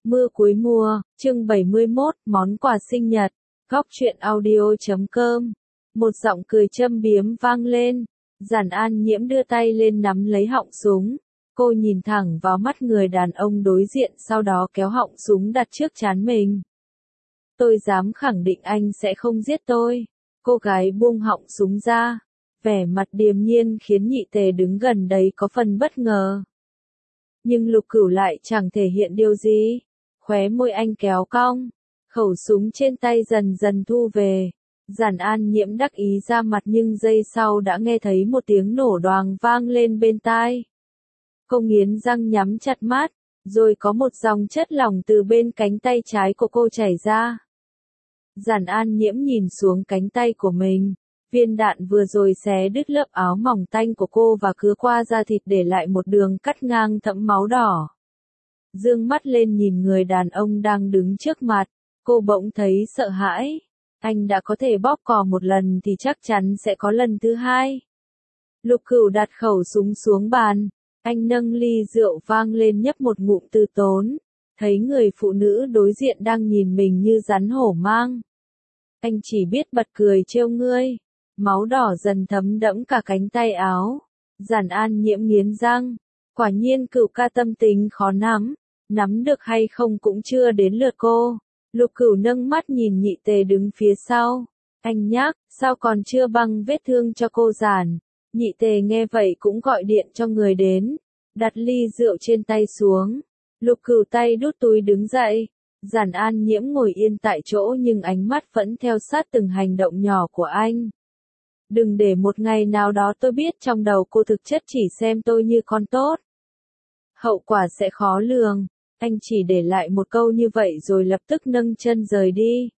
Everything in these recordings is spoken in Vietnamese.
Mưa cuối mùa, chương 71, món quà sinh nhật. Góc truyện audio.com. Một giọng cười châm biếm vang lên. Giản An Nhiễm đưa tay lên nắm lấy họng súng. Cô nhìn thẳng vào mắt người đàn ông đối diện, sau đó kéo họng súng đặt trước trán mình. Tôi dám khẳng định anh sẽ không giết tôi. Cô gái buông họng súng ra. Vẻ mặt điềm nhiên khiến Nhị Tề đứng gần đấy có phần bất ngờ. Nhưng Lục Cửu lại chẳng thể hiện điều gì. Khóe môi anh kéo cong. Khẩu súng trên tay dần dần thu về. Giản An Nhiễm đắc ý ra mặt, nhưng giây sau đã nghe thấy một tiếng nổ đoàng vang lên bên tai. Cô nghiến răng nhắm chặt mắt, rồi có một dòng chất lỏng từ bên cánh tay trái của cô chảy ra. Giản An Nhiễm nhìn xuống cánh tay của mình. Viên đạn vừa rồi xé đứt lớp áo mỏng tanh của cô và cứa qua da thịt, để lại một đường cắt ngang thẫm máu đỏ. Dương mắt lên nhìn người đàn ông đang đứng trước mặt, cô bỗng thấy sợ hãi. Anh đã có thể bóp cò một lần thì chắc chắn sẽ có lần thứ hai. Lục Cửu đặt khẩu súng xuống bàn, anh nâng ly rượu vang lên nhấp một ngụm từ tốn, thấy người phụ nữ đối diện đang nhìn mình như rắn hổ mang. Anh chỉ biết bật cười trêu ngươi. Máu đỏ dần thấm đẫm cả cánh tay áo. Giản An Nhiễm nghiến răng. Quả nhiên Cửu ca tâm tính khó nắm được hay không cũng chưa đến lượt cô. Lục Cửu nâng mắt nhìn Nhị Tề đứng phía sau. Anh nhắc, sao còn chưa băng vết thương cho cô Giản? Nhị Tề nghe vậy cũng gọi điện cho người đến. Đặt ly rượu trên tay xuống. Lục Cửu tay đút túi đứng dậy. Giản An Nhiễm ngồi yên tại chỗ, nhưng ánh mắt vẫn theo sát từng hành động nhỏ của anh. Đừng để một ngày nào đó tôi biết trong đầu cô thực chất chỉ xem tôi như con tốt. Hậu quả sẽ khó lường. Anh chỉ để lại một câu như vậy rồi lập tức nâng chân rời đi.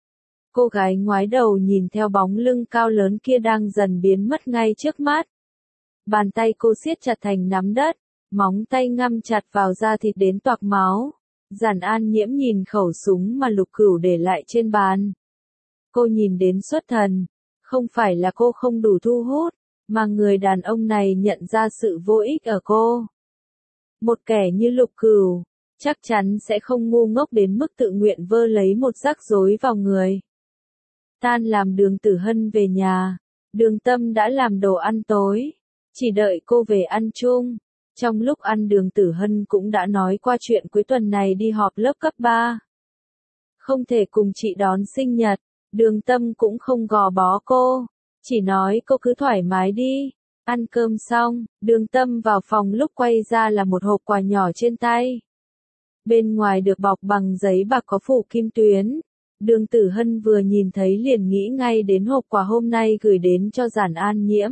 Cô gái ngoái đầu nhìn theo bóng lưng cao lớn kia đang dần biến mất ngay trước mắt. Bàn tay cô siết chặt thành nắm đất, móng tay ngăm chặt vào da thịt đến toạc máu. Giản An Nhiễm nhìn khẩu súng mà Lục Cửu để lại trên bàn. Cô nhìn đến xuất thần. Không phải là cô không đủ thu hút, mà người đàn ông này nhận ra sự vô ích ở cô. Một kẻ như Lục Cửu, chắc chắn sẽ không ngu ngốc đến mức tự nguyện vơ lấy một rắc rối vào người. Tan làm Đường Tử Hân về nhà, Đường Tâm đã làm đồ ăn tối, chỉ đợi cô về ăn chung. Trong lúc ăn, Đường Tử Hân cũng đã nói qua chuyện cuối tuần này đi họp lớp cấp 3. Không thể cùng chị đón sinh nhật. Đường Tâm cũng không gò bó cô, chỉ nói cô cứ thoải mái đi. Ăn cơm xong, Đường Tâm vào phòng, lúc quay ra là một hộp quà nhỏ trên tay. Bên ngoài được bọc bằng giấy bạc có phủ kim tuyến. Đường Tử Hân vừa nhìn thấy liền nghĩ ngay đến hộp quà hôm nay gửi đến cho Giản An Nhiễm.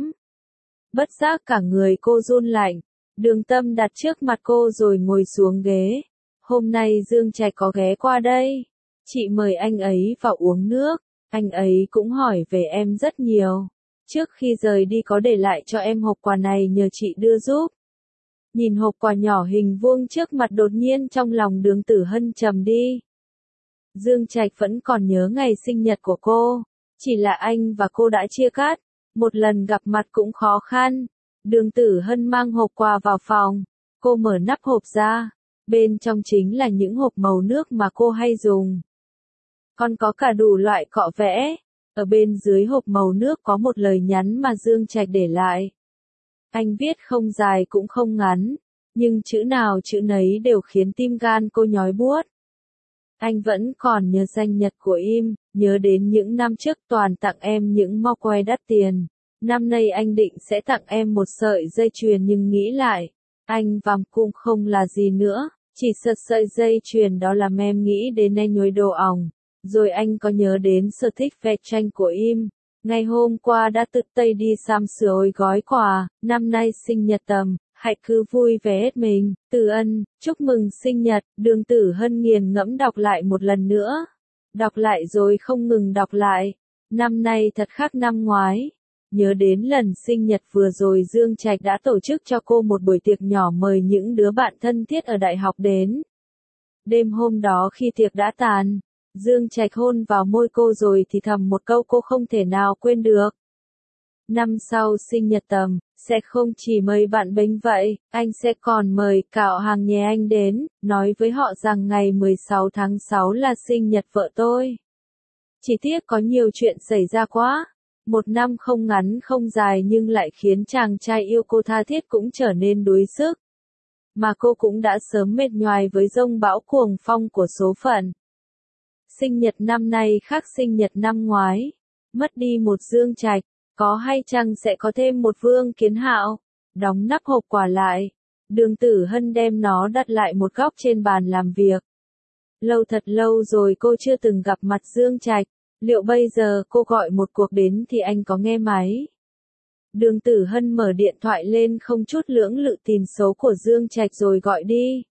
Bất giác cả người cô run lạnh. Đường Tâm đặt trước mặt cô rồi ngồi xuống ghế. Hôm nay Dương Trạch có ghé qua đây. Chị mời anh ấy vào uống nước. Anh ấy cũng hỏi về em rất nhiều. Trước khi rời đi có để lại cho em hộp quà này nhờ chị đưa giúp. Nhìn hộp quà nhỏ hình vuông trước mặt, đột nhiên trong lòng Đường Tử Hân trầm đi. Dương Trạch vẫn còn nhớ ngày sinh nhật của cô. Chỉ là anh và cô đã chia cắt. Một lần gặp mặt cũng khó khăn. Đường Tử Hân mang hộp quà vào phòng. Cô mở nắp hộp ra. Bên trong chính là những hộp màu nước mà cô hay dùng. Còn có cả đủ loại cọ vẽ. Ở bên dưới hộp màu nước có một lời nhắn mà Dương Trạch để lại. Anh viết không dài cũng không ngắn, nhưng chữ nào chữ nấy đều khiến tim gan cô nhói buốt. Anh vẫn còn nhớ sinh nhật của em, nhớ đến những năm trước toàn tặng em những mo quay đắt tiền. Năm nay anh định sẽ tặng em một sợi dây chuyền, nhưng nghĩ lại, anh vàng cũng không là gì nữa, chỉ sợ sợi dây chuyền đó làm em nghĩ đến anh nhồi đồ ỏng. Rồi anh có nhớ đến sở thích vẽ tranh của em. Ngày hôm qua đã tự tay đi sắm sửa gói quà. Năm nay sinh nhật tầm, hãy cứ vui vẻ hết mình. Từ Ân, chúc mừng sinh nhật. Đường Tử Hân nghiền ngẫm đọc lại một lần nữa. Đọc lại rồi không ngừng đọc lại. Năm nay thật khác năm ngoái. Nhớ đến lần sinh nhật vừa rồi, Dương Trạch đã tổ chức cho cô một buổi tiệc nhỏ, mời những đứa bạn thân thiết ở đại học đến. Đêm hôm đó khi tiệc đã tàn, Dương Trạch hôn vào môi cô rồi thì thầm một câu cô không thể nào quên được. Năm sau sinh nhật Tầm, sẽ không chỉ mời bạn bánh vậy, anh sẽ còn mời cả hàng nhà anh đến, nói với họ rằng ngày 16 tháng 6 là sinh nhật vợ tôi. Chỉ tiếc có nhiều chuyện xảy ra quá. Một năm không ngắn không dài nhưng lại khiến chàng trai yêu cô tha thiết cũng trở nên đuối sức. Mà cô cũng đã sớm mệt nhoài với dông bão cuồng phong của số phận. Sinh nhật năm nay khác sinh nhật năm ngoái. Mất đi một Dương Trạch, có hay chăng sẽ có thêm một Vương Kiến Hạo? Đóng nắp hộp quà lại. Đường Tử Hân đem nó đặt lại một góc trên bàn làm việc. Lâu thật lâu rồi cô chưa từng gặp mặt Dương Trạch. Liệu bây giờ cô gọi một cuộc đến thì anh có nghe máy? Đường Tử Hân mở điện thoại lên không chút lưỡng lự tìm số của Dương Trạch rồi gọi đi.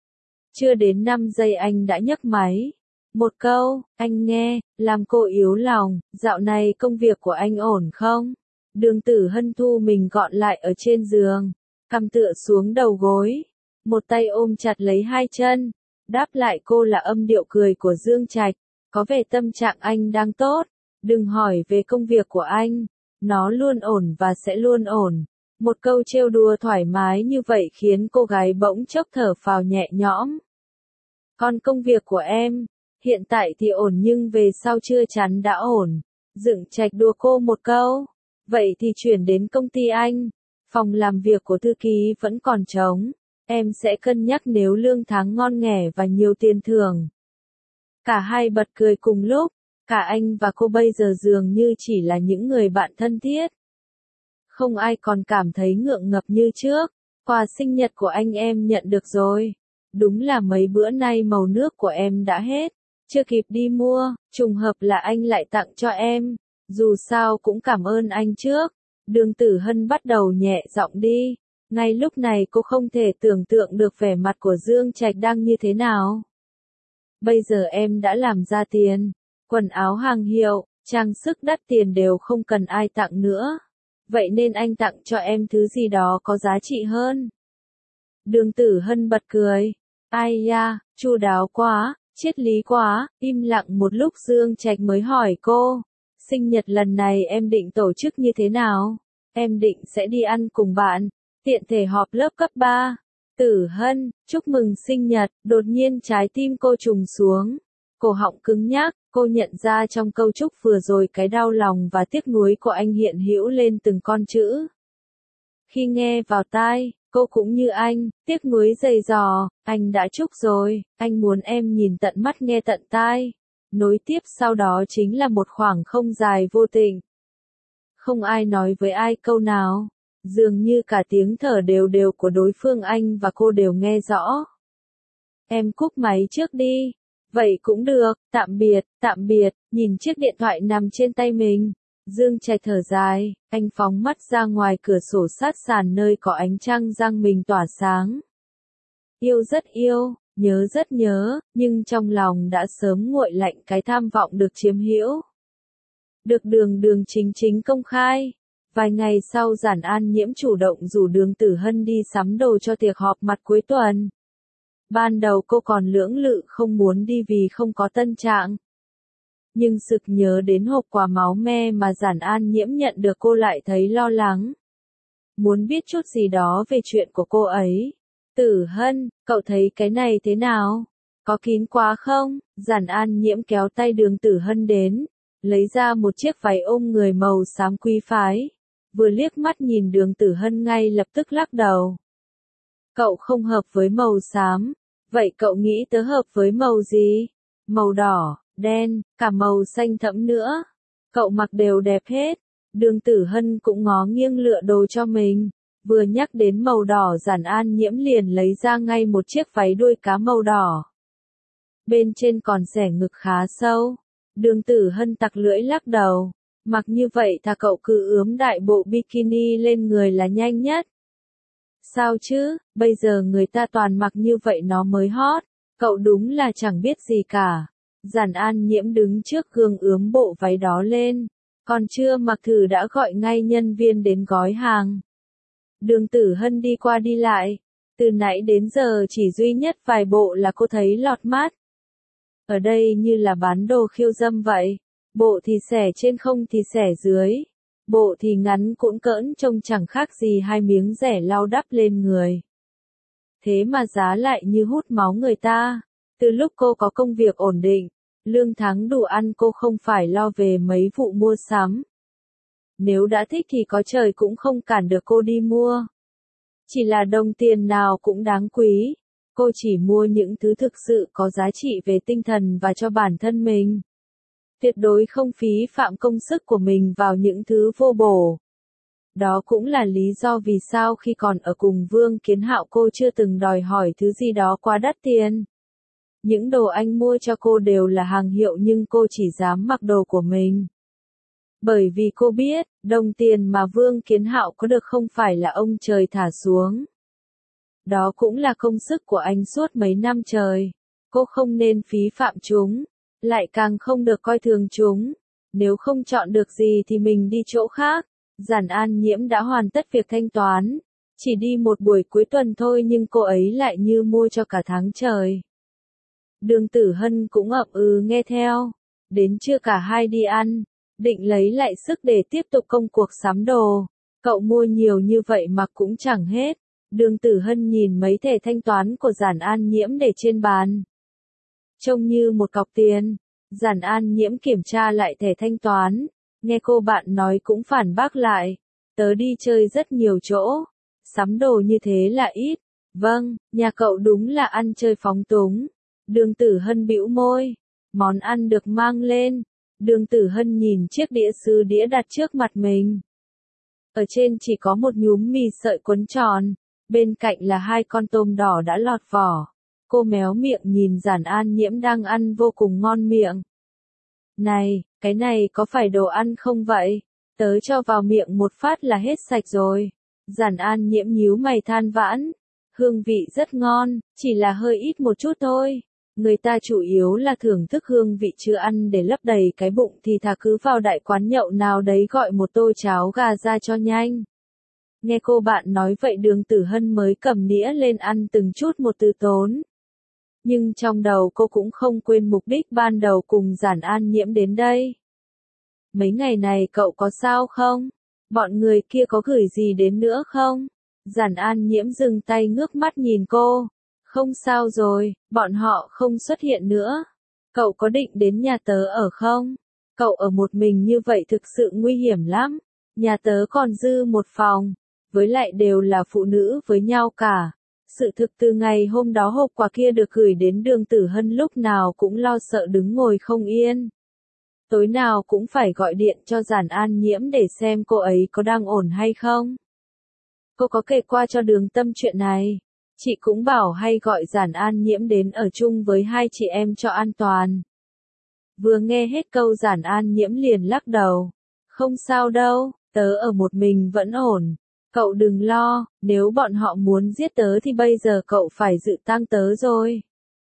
Chưa đến 5 giây anh đã nhấc máy. Một câu, anh nghe, làm cô yếu lòng, dạo này công việc của anh ổn không? Đường Tử Hân thu mình gọn lại ở trên giường, cằm tựa xuống đầu gối, một tay ôm chặt lấy hai chân. Đáp lại cô là âm điệu cười của Dương Trạch, có vẻ tâm trạng anh đang tốt, đừng hỏi về công việc của anh, nó luôn ổn và sẽ luôn ổn. Một câu trêu đùa thoải mái như vậy khiến cô gái bỗng chốc thở phào nhẹ nhõm. Còn công việc của em, hiện tại thì ổn nhưng về sau chưa chắn đã ổn. Dương Trạch đùa cô một câu. Vậy thì chuyển đến công ty anh. Phòng làm việc của thư ký vẫn còn trống. Em sẽ cân nhắc nếu lương tháng ngon nghẻ và nhiều tiền thưởng. Cả hai bật cười cùng lúc. Cả anh và cô bây giờ dường như chỉ là những người bạn thân thiết. Không ai còn cảm thấy ngượng ngập như trước. Quà sinh nhật của anh em nhận được rồi. Đúng là mấy bữa nay màu nước của em đã hết. Chưa kịp đi mua, trùng hợp là anh lại tặng cho em. Dù sao cũng cảm ơn anh trước. Đường Tử Hân bắt đầu nhẹ giọng đi. Ngay lúc này cô không thể tưởng tượng được vẻ mặt của Dương Trạch đang như thế nào. Bây giờ em đã làm ra tiền. Quần áo hàng hiệu, trang sức đắt tiền đều không cần ai tặng nữa. Vậy nên anh tặng cho em thứ gì đó có giá trị hơn. Đường Tử Hân bật cười. Ai da, chu đáo quá, triết lý quá. Im lặng một lúc Dương Trạch mới hỏi cô. Sinh nhật lần này em định tổ chức như thế nào? Em định sẽ đi ăn cùng bạn, tiện thể họp lớp cấp 3. Tử Hân, chúc mừng sinh nhật. Đột nhiên trái tim cô trùng xuống. Cổ họng cứng nhắc, cô nhận ra trong câu chúc vừa rồi cái đau lòng và tiếc nuối của anh hiện hữu lên từng con chữ. Khi nghe vào tai, cô cũng như anh, tiếc nuối dày dò. Anh đã chúc rồi, anh muốn em nhìn tận mắt nghe tận tai. Nối tiếp sau đó chính là một khoảng không dài vô tình. Không ai nói với ai câu nào. Dường như cả tiếng thở đều đều của đối phương anh và cô đều nghe rõ. Em cúp máy trước đi. Vậy cũng được, tạm biệt, nhìn chiếc điện thoại nằm trên tay mình. Dương Trạch thở dài, anh phóng mắt ra ngoài cửa sổ sát sàn nơi có ánh trăng răng mình tỏa sáng. Yêu rất yêu, nhớ rất nhớ, nhưng trong lòng đã sớm nguội lạnh cái tham vọng được chiếm hữu. Được đường chính công khai. Vài ngày sau Giản An Nhiễm chủ động rủ Đường Tử Hân đi sắm đồ cho tiệc họp mặt cuối tuần. Ban đầu cô còn lưỡng lự không muốn đi vì không có tân trạng. Nhưng sực nhớ đến hộp quà máu me mà Giản An Nhiễm nhận được cô lại thấy lo lắng. Muốn biết chút gì đó về chuyện của cô ấy. Tử Hân, cậu thấy cái này thế nào? Có kín quá không? Giản An Nhiễm kéo tay Đường Tử Hân đến, lấy ra một chiếc váy ôm người màu xám quý phái. Vừa liếc mắt nhìn Đường Tử Hân ngay lập tức lắc đầu. Cậu không hợp với màu xám. Vậy cậu nghĩ tớ hợp với màu gì? Màu đỏ, đen, cả màu xanh thẫm nữa. Cậu mặc đều đẹp hết. Đường Tử Hân cũng ngó nghiêng lựa đồ cho mình. Vừa nhắc đến màu đỏ Giản An Nhiễm liền lấy ra ngay một chiếc váy đuôi cá màu đỏ. Bên trên còn xẻ ngực khá sâu. Đường Tử Hân tặc lưỡi lắc đầu. Mặc như vậy thà cậu cứ ướm đại bộ bikini lên người là nhanh nhất. Sao chứ, bây giờ người ta toàn mặc như vậy nó mới hot. Cậu đúng là chẳng biết gì cả. Giản An Nhiễm đứng trước gương ướm bộ váy đó lên. Còn chưa mặc thử đã gọi ngay nhân viên đến gói hàng. Đường Tử Hân đi qua đi lại. Từ nãy đến giờ chỉ duy nhất vài bộ là cô thấy lọt mắt. Ở đây như là bán đồ khiêu dâm vậy. Bộ thì xẻ trên không thì xẻ dưới. bộ thì ngắn cũn cỡn trông chẳng khác gì hai miếng rẻ lau đắp lên người. Thế mà giá lại như hút máu người ta. Từ lúc cô có công việc ổn định, lương tháng đủ ăn cô không phải lo về mấy vụ mua sắm. Nếu đã thích thì có trời cũng không cản được cô đi mua. Chỉ là đồng tiền nào cũng đáng quý. Cô chỉ mua những thứ thực sự có giá trị về tinh thần và cho bản thân mình. Tuyệt đối không phí phạm công sức của mình vào những thứ vô bổ. Đó cũng là lý do vì sao khi còn ở cùng Vương Kiến Hạo cô chưa từng đòi hỏi thứ gì đó quá đắt tiền. Những đồ anh mua cho cô đều là hàng hiệu nhưng cô chỉ dám mặc đồ của mình. Bởi vì cô biết, đồng tiền mà Vương Kiến Hạo có được không phải là ông trời thả xuống. Đó cũng là công sức của anh suốt mấy năm trời. Cô không nên phí phạm chúng, lại càng không được coi thường chúng. Nếu không chọn được gì thì mình đi chỗ khác. Giản An Nhiễm đã hoàn tất việc thanh toán. Chỉ đi một buổi cuối tuần thôi nhưng cô ấy lại như mua cho cả tháng trời. Đường Tử Hân cũng ậm ừ nghe theo. Đến trưa cả hai đi ăn, định lấy lại sức để tiếp tục công cuộc sắm đồ. Cậu mua nhiều như vậy mà cũng chẳng hết. Đường Tử Hân nhìn mấy thẻ thanh toán của Giản An Nhiễm để trên bàn. Trông như một cọc tiền. Giản An Nhiễm kiểm tra lại thẻ thanh toán. Nghe cô bạn nói cũng phản bác lại. Tớ đi chơi rất nhiều chỗ. Sắm đồ như thế là ít. Vâng, nhà cậu đúng là ăn chơi phóng túng. Đường Tử Hân bĩu môi. Món ăn được mang lên. Đường Tử Hân nhìn chiếc đĩa sứ đĩa đặt trước mặt mình. Ở trên chỉ có một nhúm mì sợi cuốn tròn. Bên cạnh là hai con tôm đỏ đã lọt vỏ. Cô méo miệng nhìn Giản An Nhiễm đang ăn vô cùng ngon miệng. Này, cái này có phải đồ ăn không vậy? Tớ cho vào miệng một phát là hết sạch rồi. Giản An Nhiễm nhíu mày than vãn. Hương vị rất ngon, chỉ là hơi ít một chút thôi. Người ta chủ yếu là thưởng thức hương vị chưa ăn để lấp đầy cái bụng thì thà cứ vào đại quán nhậu nào đấy gọi một tô cháo gà ra cho nhanh. Nghe cô bạn nói vậy Đường Tử Hân mới cầm nĩa lên ăn từng chút một từ tốn. Nhưng trong đầu cô cũng không quên mục đích ban đầu cùng Giản An Nhiễm đến đây. Mấy ngày này cậu có sao không? Bọn người kia có gửi gì đến nữa không? Giản An Nhiễm dừng tay ngước mắt nhìn cô. Không sao rồi, bọn họ không xuất hiện nữa. Cậu có định đến nhà tớ ở không? Cậu ở một mình như vậy thực sự nguy hiểm lắm. Nhà tớ còn dư một phòng. Với lại đều là phụ nữ với nhau cả. Sự thực từ ngày hôm đó hộp quà kia được gửi đến Đường Tử Hân lúc nào cũng lo sợ đứng ngồi không yên. Tối nào cũng phải gọi điện cho Giản An Nhiễm để xem cô ấy có đang ổn hay không. Cô có kể qua cho Đường Tâm chuyện này. Chị cũng bảo hay gọi Giản An Nhiễm đến ở chung với hai chị em cho an toàn. Vừa nghe hết câu Giản An Nhiễm liền lắc đầu. Không sao đâu, tớ ở một mình vẫn ổn. Cậu đừng lo, nếu bọn họ muốn giết tớ thì bây giờ cậu phải dự tang tớ rồi.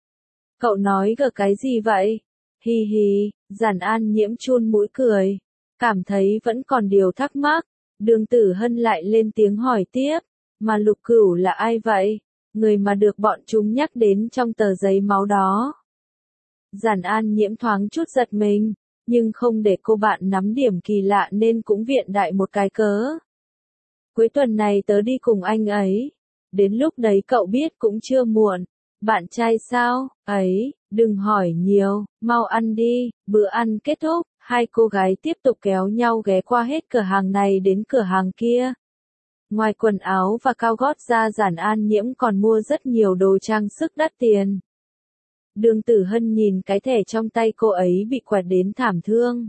Cậu nói gờ cái gì vậy? Hi hi, Giản An Nhiễm chun mũi cười. Cảm thấy vẫn còn điều thắc mắc. Đường Tử Hân lại lên tiếng hỏi tiếp. Mà Lục Cửu là ai vậy? Người mà được bọn chúng nhắc đến trong tờ giấy máu đó. Giản An Nhiễm thoáng chút giật mình. Nhưng không để cô bạn nắm điểm kỳ lạ nên cũng viện đại một cái cớ. Cuối tuần này tớ đi cùng anh ấy. Đến lúc đấy cậu biết cũng chưa muộn. Bạn trai sao? Ấy, đừng hỏi nhiều, mau ăn đi. Bữa ăn kết thúc, hai cô gái tiếp tục kéo nhau ghé qua hết cửa hàng này đến cửa hàng kia. Ngoài quần áo và cao gót ra Giản An Nhiễm còn mua rất nhiều đồ trang sức đắt tiền. Đường Tử Hân nhìn cái thẻ trong tay cô ấy bị quẹt đến thảm thương.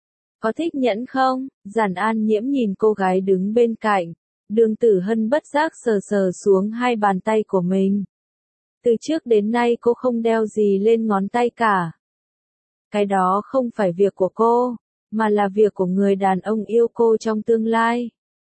Có thích nhẫn không? Giản An Nhiễm nhìn cô gái đứng bên cạnh. Đường Tử Hân bất giác sờ sờ xuống hai bàn tay của mình. Từ trước đến nay cô không đeo gì lên ngón tay cả. Cái đó không phải việc của cô, mà là việc của người đàn ông yêu cô trong tương lai.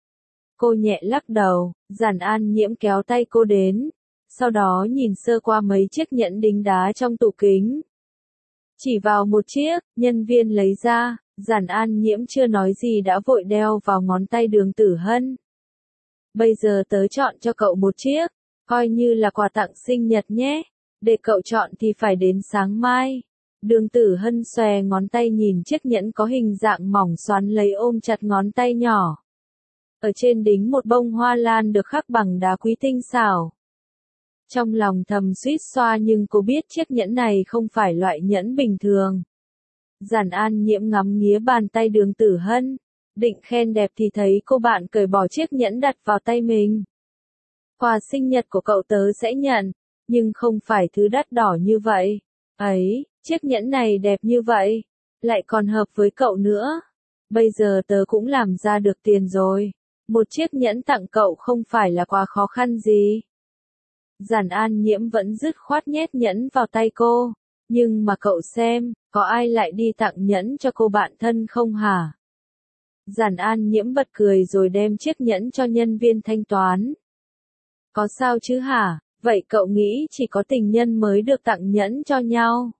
Cô nhẹ lắc đầu, Giản An Nhiễm kéo tay cô đến. Sau đó nhìn sơ qua mấy chiếc nhẫn đính đá trong tủ kính. Chỉ vào một chiếc, nhân viên lấy ra, Giản An Nhiễm chưa nói gì đã vội đeo vào ngón tay Đường Tử Hân. Bây giờ tớ chọn cho cậu một chiếc, coi như là quà tặng sinh nhật nhé. Để cậu chọn thì phải đến sáng mai. Đường Tử Hân xòe ngón tay nhìn chiếc nhẫn có hình dạng mỏng xoắn lấy ôm chặt ngón tay nhỏ. Ở trên đính một bông hoa lan được khắc bằng đá quý tinh xảo. Trong lòng thầm suýt xoa nhưng cô biết chiếc nhẫn này không phải loại nhẫn bình thường. Giản An Nhiễm ngắm nghía bàn tay Đường Tử Hân, định khen đẹp thì thấy cô bạn cởi bỏ chiếc nhẫn đặt vào tay mình. Quà sinh nhật của cậu tớ sẽ nhận, nhưng không phải thứ đắt đỏ như vậy. Ấy, chiếc nhẫn này đẹp như vậy, lại còn hợp với cậu nữa. Bây giờ tớ cũng làm ra được tiền rồi. Một chiếc nhẫn tặng cậu không phải là quá khó khăn gì. Giản An Nhiễm vẫn dứt khoát nhét nhẫn vào tay cô. Nhưng mà cậu xem, có ai lại đi tặng nhẫn cho cô bạn thân không hả? Giản An Nhiễm bật cười rồi đem chiếc nhẫn cho nhân viên thanh toán. Có sao chứ hả? Vậy cậu nghĩ chỉ có tình nhân mới được tặng nhẫn cho nhau?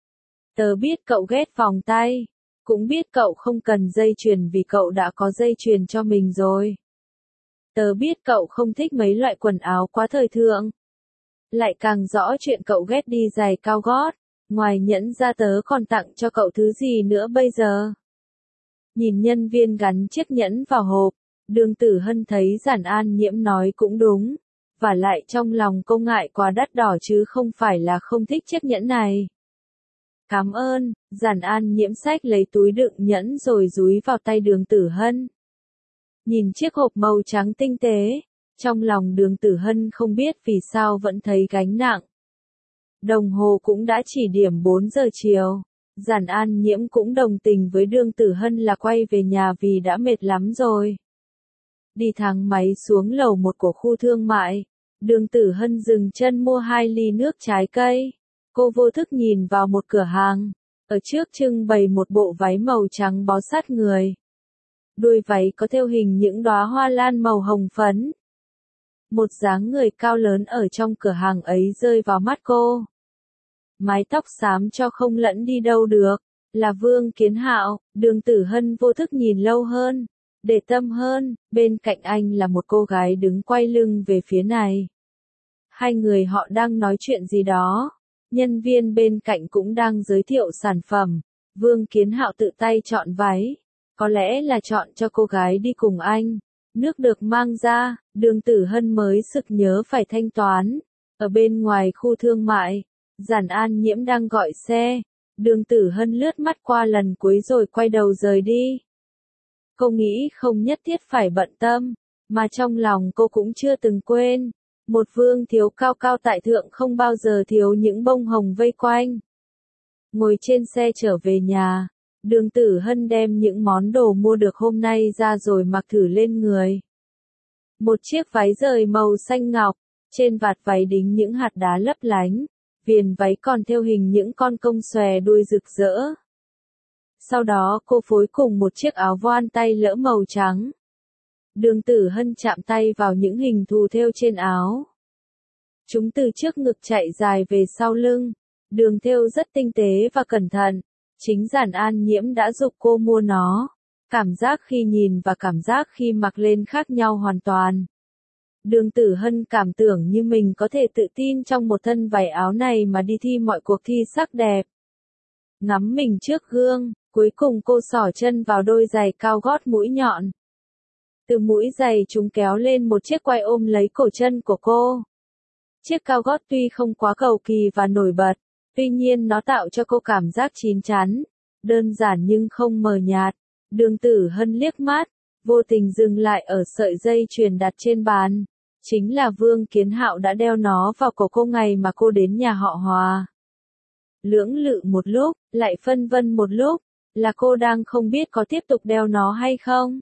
Tớ biết cậu ghét vòng tay, cũng biết cậu không cần dây chuyền vì cậu đã có dây chuyền cho mình rồi. Tớ biết cậu không thích mấy loại quần áo quá thời thượng. Lại càng rõ chuyện cậu ghét đi giày cao gót, ngoài nhẫn ra tớ còn tặng cho cậu thứ gì nữa bây giờ? Nhìn nhân viên gắn chiếc nhẫn vào hộp, Đường Tử Hân thấy Giản An Nhiễm nói cũng đúng, và lại trong lòng cô ngại quá đắt đỏ chứ không phải là không thích chiếc nhẫn này. Cảm ơn, Giản An Nhiễm xách lấy túi đựng nhẫn rồi dúi vào tay Đường Tử Hân. Nhìn chiếc hộp màu trắng tinh tế, trong lòng Đường Tử Hân không biết vì sao vẫn thấy gánh nặng. Đồng hồ cũng đã chỉ điểm 4 giờ chiều. Giản An Nhiễm cũng đồng tình với Đường Tử Hân là quay về nhà vì đã mệt lắm rồi. Đi thang máy xuống lầu 1 của khu thương mại, Đường Tử Hân dừng chân mua 2 ly nước trái cây. Cô vô thức nhìn vào một cửa hàng, ở trước trưng bày một bộ váy màu trắng bó sát người. Đuôi váy có thêu hình những đóa hoa lan màu hồng phấn. Một dáng người cao lớn ở trong cửa hàng ấy rơi vào mắt cô. Mái tóc xám cho không lẫn đi đâu được, là Vương Kiến Hạo. Đường Tử Hân vô thức nhìn lâu hơn, để tâm hơn, bên cạnh anh là một cô gái đứng quay lưng về phía này. Hai người họ đang nói chuyện gì đó, nhân viên bên cạnh cũng đang giới thiệu sản phẩm. Vương Kiến Hạo tự tay chọn váy, có lẽ là chọn cho cô gái đi cùng anh. Nước được mang ra, Đường Tử Hân mới sực nhớ phải thanh toán. Ở bên ngoài khu thương mại, Giản An Nhiễm đang gọi xe. Đường Tử Hân lướt mắt qua lần cuối rồi quay đầu rời đi. Cô nghĩ không nhất thiết phải bận tâm, mà trong lòng cô cũng chưa từng quên. Một vương thiếu cao cao tại thượng không bao giờ thiếu những bông hồng vây quanh. Ngồi trên xe trở về nhà, Đường Tử Hân đem những món đồ mua được hôm nay ra rồi mặc thử lên người. Một chiếc váy rời màu xanh ngọc, trên vạt váy đính những hạt đá lấp lánh, viền váy còn thêu hình những con công xòe đuôi rực rỡ. Sau đó cô phối cùng một chiếc áo voan tay lỡ màu trắng. Đường Tử Hân chạm tay vào những hình thù thêu trên áo. Chúng từ trước ngực chạy dài về sau lưng, đường thêu rất tinh tế và cẩn thận. Chính Giản An Nhiễm đã giục cô mua nó. Cảm giác khi nhìn và cảm giác khi mặc lên khác nhau hoàn toàn. Đường Tử Hân cảm tưởng như mình có thể tự tin trong một thân váy áo này mà đi thi mọi cuộc thi sắc đẹp. Ngắm mình trước gương, cuối cùng cô xỏ chân vào đôi giày cao gót mũi nhọn. Từ mũi giày chúng kéo lên một chiếc quai ôm lấy cổ chân của cô. Chiếc cao gót tuy không quá cầu kỳ và nổi bật, tuy nhiên nó tạo cho cô cảm giác chín chắn, đơn giản nhưng không mờ nhạt. Đường Tử Hân liếc mắt, vô tình dừng lại ở sợi dây chuyền đặt trên bàn. Chính là Vương Kiến Hạo đã đeo nó vào cổ cô ngày mà cô đến nhà họ Hòa. Lưỡng lự một lúc, lại phân vân một lúc, là cô đang không biết có tiếp tục đeo nó hay không.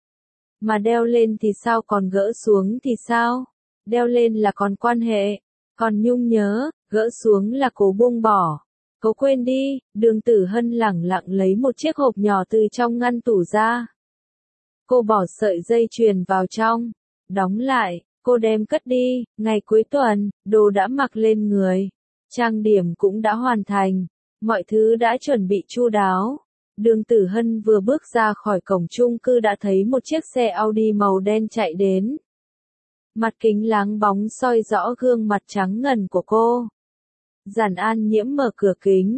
Mà đeo lên thì sao, còn gỡ xuống thì sao? Đeo lên là còn quan hệ, còn nhung nhớ, gỡ xuống là cố buông bỏ. Cố quên đi. Đường Tử Hân lẳng lặng lấy một chiếc hộp nhỏ từ trong ngăn tủ ra. Cô bỏ sợi dây chuyền vào trong, đóng lại, cô đem cất đi. Ngày cuối tuần, đồ đã mặc lên người, trang điểm cũng đã hoàn thành, mọi thứ đã chuẩn bị chu đáo. Đường Tử Hân vừa bước ra khỏi cổng chung cư đã thấy một chiếc xe Audi màu đen chạy đến. Mặt kính láng bóng soi rõ gương mặt trắng ngần của cô. Giản An Nhiễm mở cửa kính,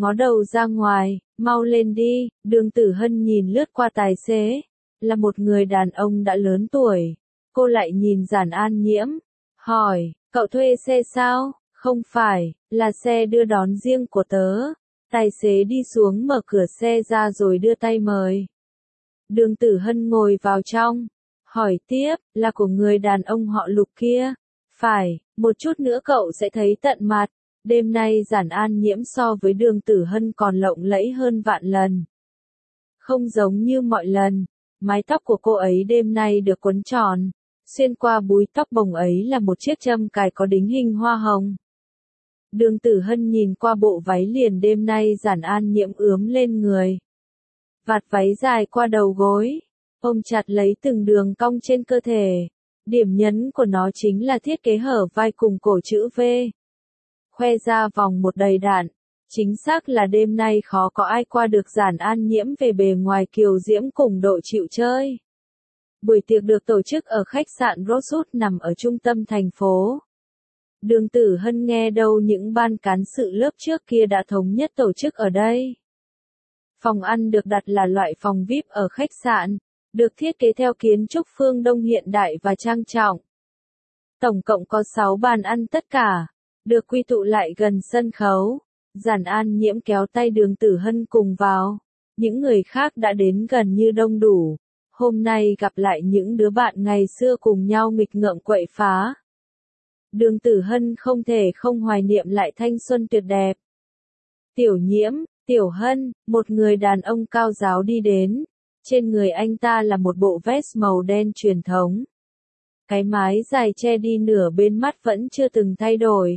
ngó đầu ra ngoài, mau lên đi, Đường Tử Hân nhìn lướt qua tài xế, là một người đàn ông đã lớn tuổi. Cô lại nhìn Giản An Nhiễm, hỏi, cậu thuê xe sao? Không phải, là xe đưa đón riêng của tớ. Tài xế đi xuống mở cửa xe ra rồi đưa tay mời. Đường Tử Hân ngồi vào trong, hỏi tiếp, là của người đàn ông họ Lục kia. Phải, một chút nữa cậu sẽ thấy tận mặt. Đêm nay Giản An Nhiễm so với Đường Tử Hân còn lộng lẫy hơn vạn lần. Không giống như mọi lần, mái tóc của cô ấy đêm nay được quấn tròn. Xuyên qua búi tóc bồng ấy là một chiếc châm cài có đính hình hoa hồng. Đường Tử Hân nhìn qua bộ váy liền đêm nay Giản An Nhiễm ướm lên người. Vạt váy dài qua đầu gối, ôm chặt lấy từng đường cong trên cơ thể. Điểm nhấn của nó chính là thiết kế hở vai cùng cổ chữ V. Khoe ra vòng một đầy đặn. Chính xác là đêm nay khó có ai qua được Giản An Nhiễm về bề ngoài kiều diễm cùng độ chịu chơi. Buổi tiệc được tổ chức ở khách sạn Rosewood nằm ở trung tâm thành phố. Đường Tử Hân nghe đâu những ban cán sự lớp trước kia đã thống nhất tổ chức ở đây. Phòng ăn được đặt là loại phòng VIP ở khách sạn, được thiết kế theo kiến trúc phương Đông hiện đại và trang trọng. Tổng cộng có 6 bàn ăn tất cả, được quy tụ lại gần sân khấu. Giản An Nhiễm kéo tay Đường Tử Hân cùng vào. Những người khác đã đến gần như đông đủ. Hôm nay gặp lại những đứa bạn ngày xưa cùng nhau nghịch ngợm quậy phá. Đường Tử Hân không thể không hoài niệm lại thanh xuân tuyệt đẹp. Tiểu Nhiễm, Tiểu Hân, một người đàn ông cao ráo đi đến. Trên người anh ta là một bộ vest màu đen truyền thống. Cái mái dài che đi nửa bên mắt vẫn chưa từng thay đổi.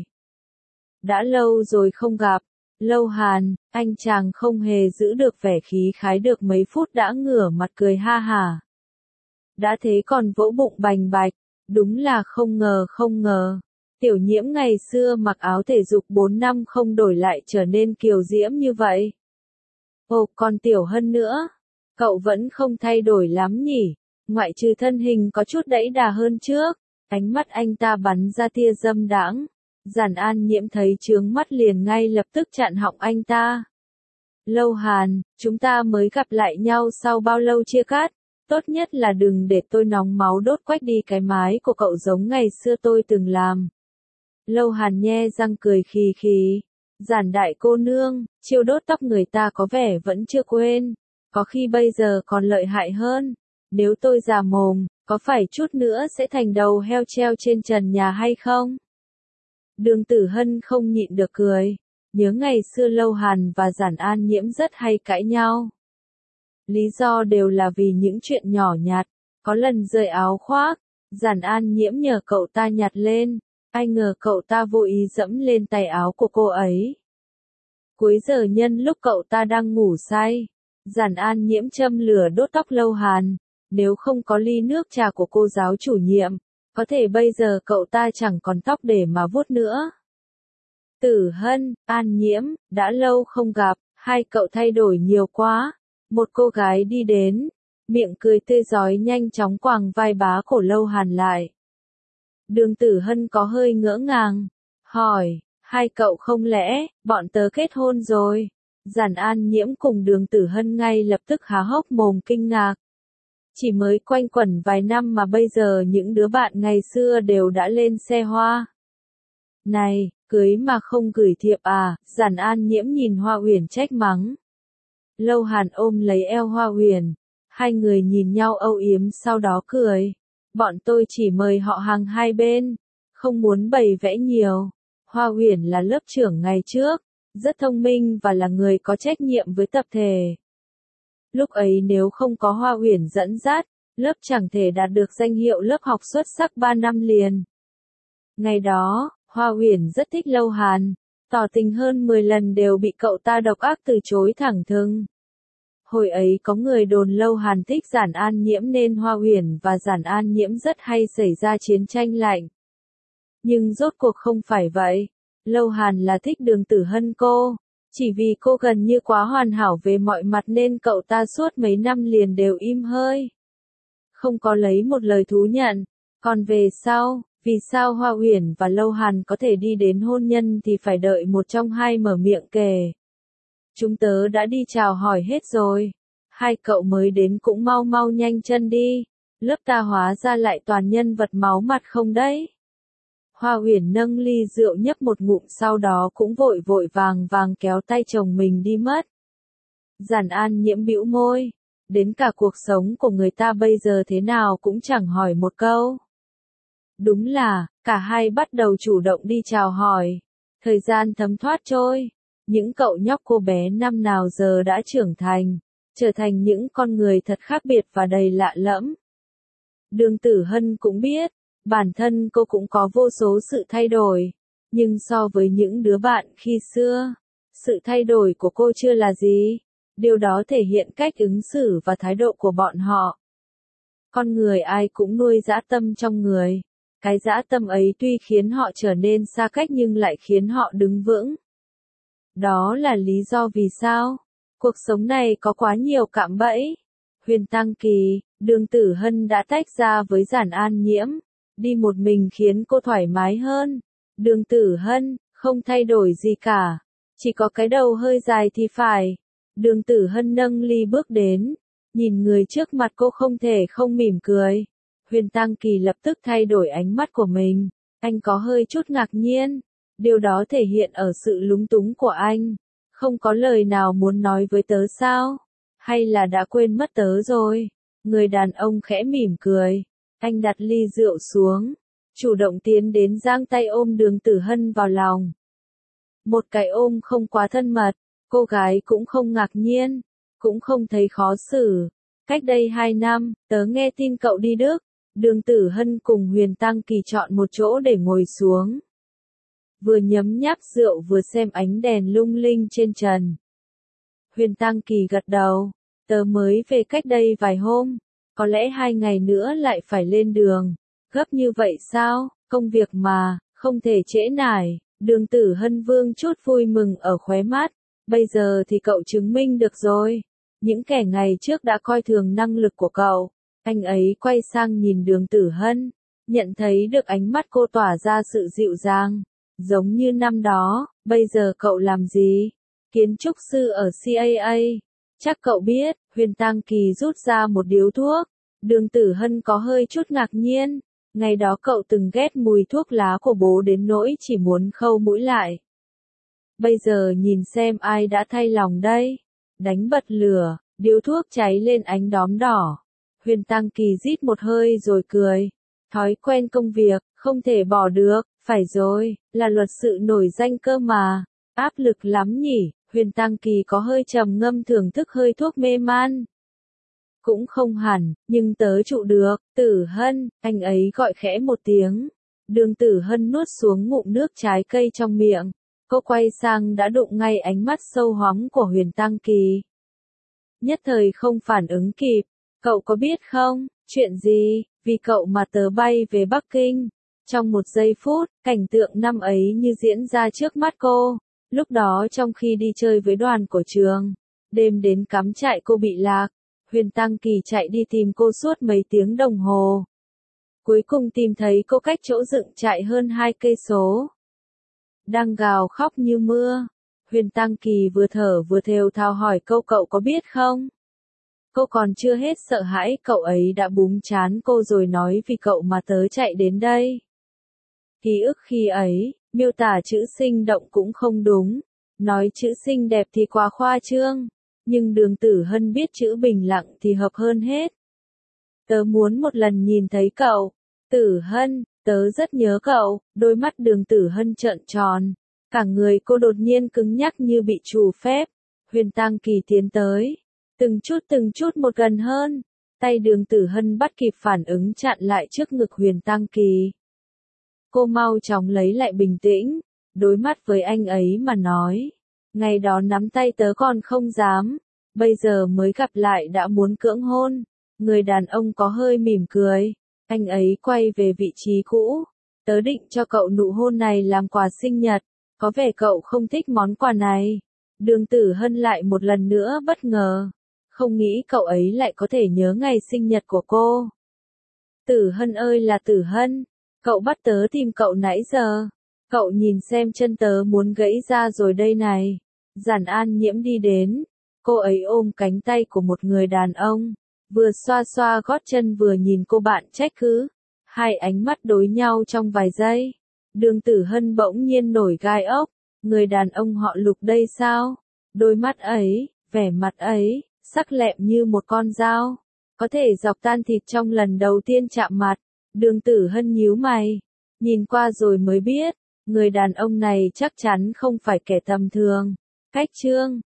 Đã lâu rồi không gặp. Lâu Hàn, anh chàng không hề giữ được vẻ khí khái được mấy phút đã ngửa mặt cười ha hả. Đã thế còn vỗ bụng bành bạch, đúng là không ngờ không ngờ. Tiểu Nhiễm ngày xưa mặc áo thể dục 4 năm không đổi lại trở nên kiều diễm như vậy. Ồ, còn Tiểu Hân nữa, cậu vẫn không thay đổi lắm nhỉ, ngoại trừ thân hình có chút đẫy đà hơn trước. Ánh mắt anh ta bắn ra tia dâm đãng. Giản An Nhiễm thấy chướng mắt liền ngay lập tức chặn họng anh ta. Lâu Hàn, chúng ta mới gặp lại nhau sau bao lâu chia cắt, tốt nhất là đừng để tôi nóng máu đốt quách đi cái mái của cậu giống ngày xưa tôi từng làm. Lâu Hàn nhe răng cười khì khì. Giản đại cô nương, chiêu đốt tóc người ta có vẻ vẫn chưa quên, có khi bây giờ còn lợi hại hơn. Nếu tôi già mồm, có phải chút nữa sẽ thành đầu heo treo trên trần nhà hay không? Đường Tử Hân không nhịn được cười, nhớ ngày xưa Lâu Hàn và Giản An Nhiễm rất hay cãi nhau. Lý do đều là vì những chuyện nhỏ nhặt, có lần rơi áo khoác, Giản An Nhiễm nhờ cậu ta nhặt lên, ai ngờ cậu ta vô ý dẫm lên tay áo của cô ấy. Cuối giờ nhân lúc cậu ta đang ngủ say, Giản An Nhiễm châm lửa đốt tóc Lâu Hàn, nếu không có ly nước trà của cô giáo chủ nhiệm, có thể bây giờ cậu ta chẳng còn tóc để mà vuốt nữa. Tử Hân, An Nhiễm, đã lâu không gặp, hai cậu thay đổi nhiều quá. Một cô gái đi đến, miệng cười tươi rói nhanh chóng quàng vai bá cổ Lâu Hàn lại. Đường Tử Hân có hơi ngỡ ngàng, hỏi, hai cậu không lẽ, bọn tớ kết hôn rồi? Giản An Nhiễm cùng Đường Tử Hân ngay lập tức há hốc mồm kinh ngạc. Chỉ mới quanh quẩn vài năm mà bây giờ những đứa bạn ngày xưa đều đã lên xe hoa. Này, cưới mà không gửi thiệp à? Giản An Nhiễm nhìn Hoa Uyển trách mắng. Lâu Hàn ôm lấy eo Hoa Uyển, hai người nhìn nhau âu yếm sau đó cười. Bọn tôi chỉ mời họ hàng hai bên, không muốn bày vẽ nhiều. Hoa Uyển là lớp trưởng ngày trước, rất thông minh và là người có trách nhiệm với tập thể. Lúc ấy nếu không có Hoa Uyển dẫn dắt, lớp chẳng thể đạt được danh hiệu lớp học xuất sắc 3 năm liền. Ngày đó, Hoa Uyển rất thích Lâu Hàn, tỏ tình hơn 10 lần đều bị cậu ta độc ác từ chối thẳng thừng. Hồi ấy có người đồn Lâu Hàn thích Giản An Nhiễm nên Hoa Uyển và Giản An Nhiễm rất hay xảy ra chiến tranh lạnh. Nhưng rốt cuộc không phải vậy. Lâu Hàn là thích Đường Tử Hân cô. Chỉ vì cô gần như quá hoàn hảo về mọi mặt nên cậu ta suốt mấy năm liền đều im hơi. Không có lấy một lời thú nhận. Còn về sau, vì sao Hoa Uyển và Lâu Hàn có thể đi đến hôn nhân thì phải đợi một trong hai mở miệng kể. Chúng tớ đã đi chào hỏi hết rồi. Hai cậu mới đến cũng mau mau nhanh chân đi. Lớp ta hóa ra lại toàn nhân vật máu mặt không đấy. Hoa Huyền nâng ly rượu nhấp một ngụm sau đó cũng vội vội vàng vàng kéo tay chồng mình đi mất. Giản An Nhiễm bĩu môi. Đến cả cuộc sống của người ta bây giờ thế nào cũng chẳng hỏi một câu. Đúng là, cả hai bắt đầu chủ động đi chào hỏi. Thời gian thấm thoát trôi. Những cậu nhóc cô bé năm nào giờ đã trưởng thành, trở thành những con người thật khác biệt và đầy lạ lẫm. Đường Tử Hân cũng biết, bản thân cô cũng có vô số sự thay đổi, nhưng so với những đứa bạn khi xưa, sự thay đổi của cô chưa là gì, điều đó thể hiện cách ứng xử và thái độ của bọn họ. Con người ai cũng nuôi dã tâm trong người, cái dã tâm ấy tuy khiến họ trở nên xa cách nhưng lại khiến họ đứng vững. Đó là lý do vì sao cuộc sống này có quá nhiều cạm bẫy. Huyền Tăng Kỳ, Đường Tử Hân đã tách ra với Giản An Nhiễm, đi một mình khiến cô thoải mái hơn. Đường Tử Hân, không thay đổi gì cả, chỉ có cái đầu hơi dài thì phải. Đường Tử Hân nâng ly bước đến, nhìn người trước mặt cô không thể không mỉm cười. Huyền Tăng Kỳ lập tức thay đổi ánh mắt của mình, anh có hơi chút ngạc nhiên. Điều đó thể hiện ở sự lúng túng của anh. Không có lời nào muốn nói với tớ sao? Hay là đã quên mất tớ rồi? Người đàn ông khẽ mỉm cười. Anh đặt ly rượu xuống, chủ động tiến đến giang tay ôm Đường Tử Hân vào lòng. Một cái ôm không quá thân mật, cô gái cũng không ngạc nhiên, cũng không thấy khó xử. Cách đây 2 năm, tớ nghe tin cậu đi Đức. Đường Tử Hân cùng Huyền Tăng Kỳ chọn một chỗ để ngồi xuống. Vừa nhấm nháp rượu vừa xem ánh đèn lung linh trên trần. Huyền Tăng Kỳ gật đầu, tớ mới về cách đây vài hôm, có lẽ 2 ngày nữa lại phải lên đường. Gấp như vậy sao, công việc mà, không thể trễ nải. Đường Tử Hân vương chút vui mừng ở khóe mắt, bây giờ thì cậu chứng minh được rồi. Những kẻ ngày trước đã coi thường năng lực của cậu, anh ấy quay sang nhìn Đường Tử Hân, nhận thấy được ánh mắt cô tỏa ra sự dịu dàng. Giống như năm đó, bây giờ cậu làm gì? Kiến trúc sư ở CAA. Chắc cậu biết, Huyền Tăng Kỳ rút ra một điếu thuốc. Đường Tử Hân có hơi chút ngạc nhiên. Ngày đó cậu từng ghét mùi thuốc lá của bố đến nỗi chỉ muốn khâu mũi lại. Bây giờ nhìn xem ai đã thay lòng đây. Đánh bật lửa, điếu thuốc cháy lên ánh đóm đỏ. Huyền Tăng Kỳ rít một hơi rồi cười. Thói quen công việc, không thể bỏ được. Phải rồi, là luật sự nổi danh cơ mà. Áp lực lắm nhỉ. Huyền Tăng Kỳ có hơi trầm ngâm thưởng thức hơi thuốc mê man. Cũng không hẳn, nhưng tớ trụ được. Tử Hân, anh ấy gọi khẽ một tiếng. Đường Tử Hân nuốt xuống ngụm nước trái cây trong miệng. Cô quay sang đã đụng ngay ánh mắt sâu hoắm của Huyền Tăng Kỳ. Nhất thời không phản ứng kịp. Cậu có biết không, chuyện gì, vì cậu mà tớ bay về Bắc Kinh. Trong một giây phút, cảnh tượng năm ấy như diễn ra trước mắt cô. Lúc đó trong khi đi chơi với đoàn của trường, đêm đến cắm trại cô bị lạc. Huyền Tăng Kỳ chạy đi tìm cô suốt mấy tiếng đồng hồ. Cuối cùng tìm thấy cô cách chỗ dựng trại hơn 2 cây số. Đang gào khóc như mưa. Huyền Tăng Kỳ vừa thở vừa thều thào hỏi câu cậu có biết không? Cô còn chưa hết sợ hãi, cậu ấy đã búng trán cô rồi nói vì cậu mà tớ chạy đến đây. Ký ức khi ấy, miêu tả chữ sinh động cũng không đúng. Nói chữ xinh đẹp thì quá khoa trương. Nhưng Đường Tử Hân biết chữ bình lặng thì hợp hơn hết. Tớ muốn một lần nhìn thấy cậu. Tử Hân, tớ rất nhớ cậu. Đôi mắt Đường Tử Hân trợn tròn. Cả người cô đột nhiên cứng nhắc như bị trù phép. Huyền Tăng Kỳ tiến tới. Từng chút một gần hơn. Tay Đường Tử Hân bắt kịp phản ứng chặn lại trước ngực Huyền Tăng Kỳ. Cô mau chóng lấy lại bình tĩnh. Đối mắt với anh ấy mà nói. Ngày đó nắm tay tớ còn không dám. Bây giờ mới gặp lại đã muốn cưỡng hôn. Người đàn ông có hơi mỉm cười. Anh ấy quay về vị trí cũ. Tớ định cho cậu nụ hôn này làm quà sinh nhật. Có vẻ cậu không thích món quà này. Đường Tử Hân lại một lần nữa bất ngờ. Không nghĩ cậu ấy lại có thể nhớ ngày sinh nhật của cô. Tử Hân ơi là Tử Hân. Cậu bắt tớ tìm cậu nãy giờ. Cậu nhìn xem chân tớ muốn gãy ra rồi đây này. Giản An Nhiễm đi đến, cô ấy ôm cánh tay của một người đàn ông, vừa xoa xoa gót chân vừa nhìn cô bạn trách cứ. Hai ánh mắt đối nhau trong vài giây. Đường Tử Hân bỗng nhiên nổi gai ốc, người đàn ông họ Lục đây sao? Đôi mắt ấy, vẻ mặt ấy, sắc lẹm như một con dao, có thể dọc tan thịt trong lần đầu tiên chạm mặt. Đường Tử Hân nhíu mày, nhìn qua rồi mới biết, người đàn ông này chắc chắn không phải kẻ tầm thường. Cách Trương